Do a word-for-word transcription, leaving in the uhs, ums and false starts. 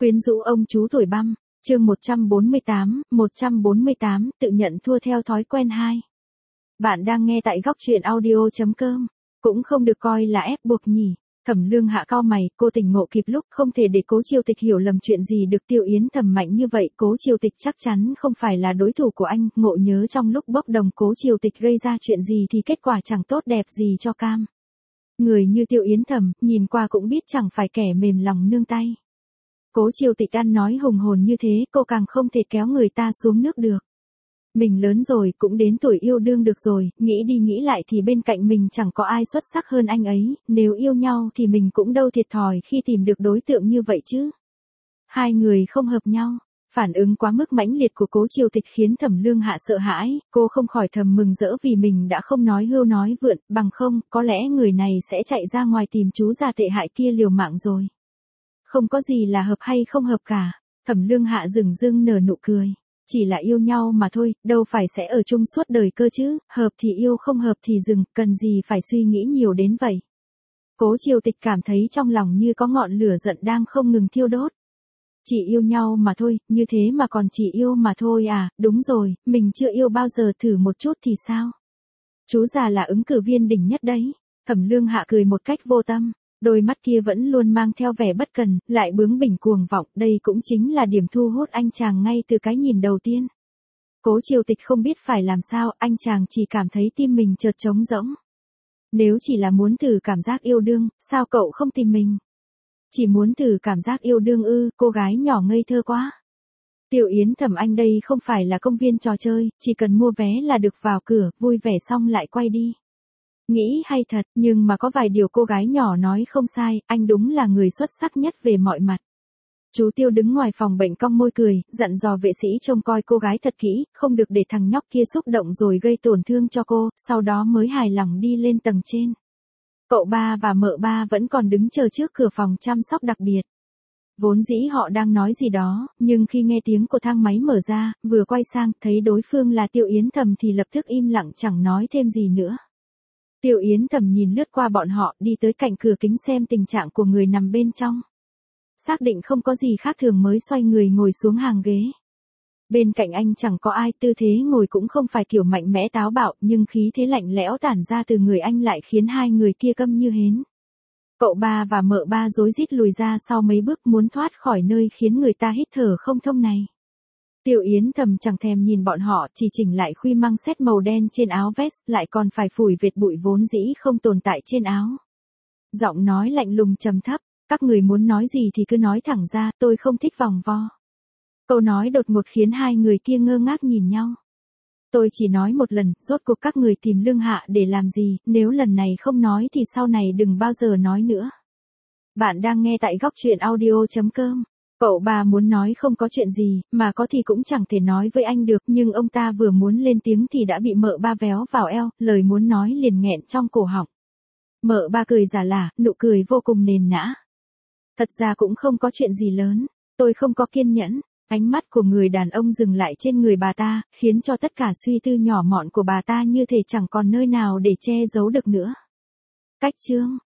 Quyến rũ ông chú tuổi băm, chương một trăm bốn mươi tám, một trăm bốn mươi tám, tự nhận thua theo thói quen hai. Bạn đang nghe tại góc truyện audio chấm com, cũng không được coi là ép buộc nhỉ. Thẩm Lương Hạ cau mày, cô tỉnh ngộ kịp lúc, không thể để Cố Triều Tịch hiểu lầm chuyện gì được Tiêu Yến Thầm mạnh như vậy. Cố Triều Tịch chắc chắn không phải là đối thủ của anh, ngộ nhớ trong lúc bốc đồng Cố Triều Tịch gây ra chuyện gì thì kết quả chẳng tốt đẹp gì cho cam. Người như Tiêu Yến Thầm, nhìn qua cũng biết chẳng phải kẻ mềm lòng nương tay. Cố Triều Tịch ăn nói hùng hồn như thế, cô càng không thể kéo người ta xuống nước được. Mình lớn rồi, cũng đến tuổi yêu đương được rồi, nghĩ đi nghĩ lại thì bên cạnh mình chẳng có ai xuất sắc hơn anh ấy, nếu yêu nhau thì mình cũng đâu thiệt thòi khi tìm được đối tượng như vậy chứ. Hai người không hợp nhau, phản ứng quá mức mãnh liệt của Cố Triều Tịch khiến Thẩm Lương Hạ sợ hãi, cô không khỏi thầm mừng rỡ vì mình đã không nói hưu nói vượn, bằng không, có lẽ người này sẽ chạy ra ngoài tìm chú già tệ hại kia liều mạng rồi. Không có gì là hợp hay không hợp cả, Thẩm Lương Hạ dửng dưng nở nụ cười. Chỉ là yêu nhau mà thôi, đâu phải sẽ ở chung suốt đời cơ chứ, hợp thì yêu không hợp thì dừng, cần gì phải suy nghĩ nhiều đến vậy. Cố Triều Tịch cảm thấy trong lòng như có ngọn lửa giận đang không ngừng thiêu đốt. Chỉ yêu nhau mà thôi, như thế mà còn chỉ yêu mà thôi à, đúng rồi, mình chưa yêu bao giờ, thử một chút thì sao? Chú già là ứng cử viên đỉnh nhất đấy. Thẩm Lương Hạ cười một cách vô tâm. Đôi mắt kia vẫn luôn mang theo vẻ bất cần, lại bướng bỉnh cuồng vọng, đây cũng chính là điểm thu hút anh chàng ngay từ cái nhìn đầu tiên. Cố Triều Tịch không biết phải làm sao, anh chàng chỉ cảm thấy tim mình chợt trống rỗng. Nếu chỉ là muốn thử cảm giác yêu đương, sao cậu không tìm mình? Chỉ muốn thử cảm giác yêu đương ư, cô gái nhỏ ngây thơ quá. Tiêu Yến Thầm anh đây không phải là công viên trò chơi, chỉ cần mua vé là được vào cửa, vui vẻ xong lại quay đi. Nghĩ hay thật, nhưng mà có vài điều cô gái nhỏ nói không sai, anh đúng là người xuất sắc nhất về mọi mặt. Chú Tiêu đứng ngoài phòng bệnh cong môi cười, dặn dò vệ sĩ trông coi cô gái thật kỹ, không được để thằng nhóc kia xúc động rồi gây tổn thương cho cô, sau đó mới hài lòng đi lên tầng trên. Cậu ba và mợ ba vẫn còn đứng chờ trước cửa phòng chăm sóc đặc biệt. Vốn dĩ họ đang nói gì đó, nhưng khi nghe tiếng của thang máy mở ra, vừa quay sang, thấy đối phương là Tiêu Yến Thầm thì lập tức im lặng chẳng nói thêm gì nữa. Tiêu Yến Thầm nhìn lướt qua bọn họ, đi tới cạnh cửa kính xem tình trạng của người nằm bên trong. Xác định không có gì khác thường mới xoay người ngồi xuống hàng ghế. Bên cạnh anh chẳng có ai, tư thế ngồi cũng không phải kiểu mạnh mẽ táo bạo, nhưng khí thế lạnh lẽo tản ra từ người anh lại khiến hai người kia câm như hến. Cậu ba và mợ ba rối rít lùi ra sau mấy bước muốn thoát khỏi nơi khiến người ta hít thở không thông này. Tiêu Yến Thầm chẳng thèm nhìn bọn họ, chỉ chỉnh lại khuy măng xét màu đen trên áo vest, lại còn phải phủi vệt bụi vốn dĩ không tồn tại trên áo. Giọng nói lạnh lùng trầm thấp, các người muốn nói gì thì cứ nói thẳng ra, tôi không thích vòng vo. Câu nói đột ngột khiến hai người kia ngơ ngác nhìn nhau. Tôi chỉ nói một lần, rốt cuộc các người tìm Lương Hạ để làm gì, nếu lần này không nói thì sau này đừng bao giờ nói nữa. Bạn đang nghe tại góc truyện audio chấm com. Cậu ba muốn nói không có chuyện gì, mà có thì cũng chẳng thể nói với anh được, nhưng ông ta vừa muốn lên tiếng thì đã bị mợ ba véo vào eo, lời muốn nói liền nghẹn trong cổ họng. Mợ ba cười giả lả, nụ cười vô cùng nền nã. Thật ra cũng không có chuyện gì lớn, tôi không có kiên nhẫn. Ánh mắt của người đàn ông dừng lại trên người bà ta, khiến cho tất cả suy tư nhỏ mọn của bà ta như thể chẳng còn nơi nào để che giấu được nữa. Cách chương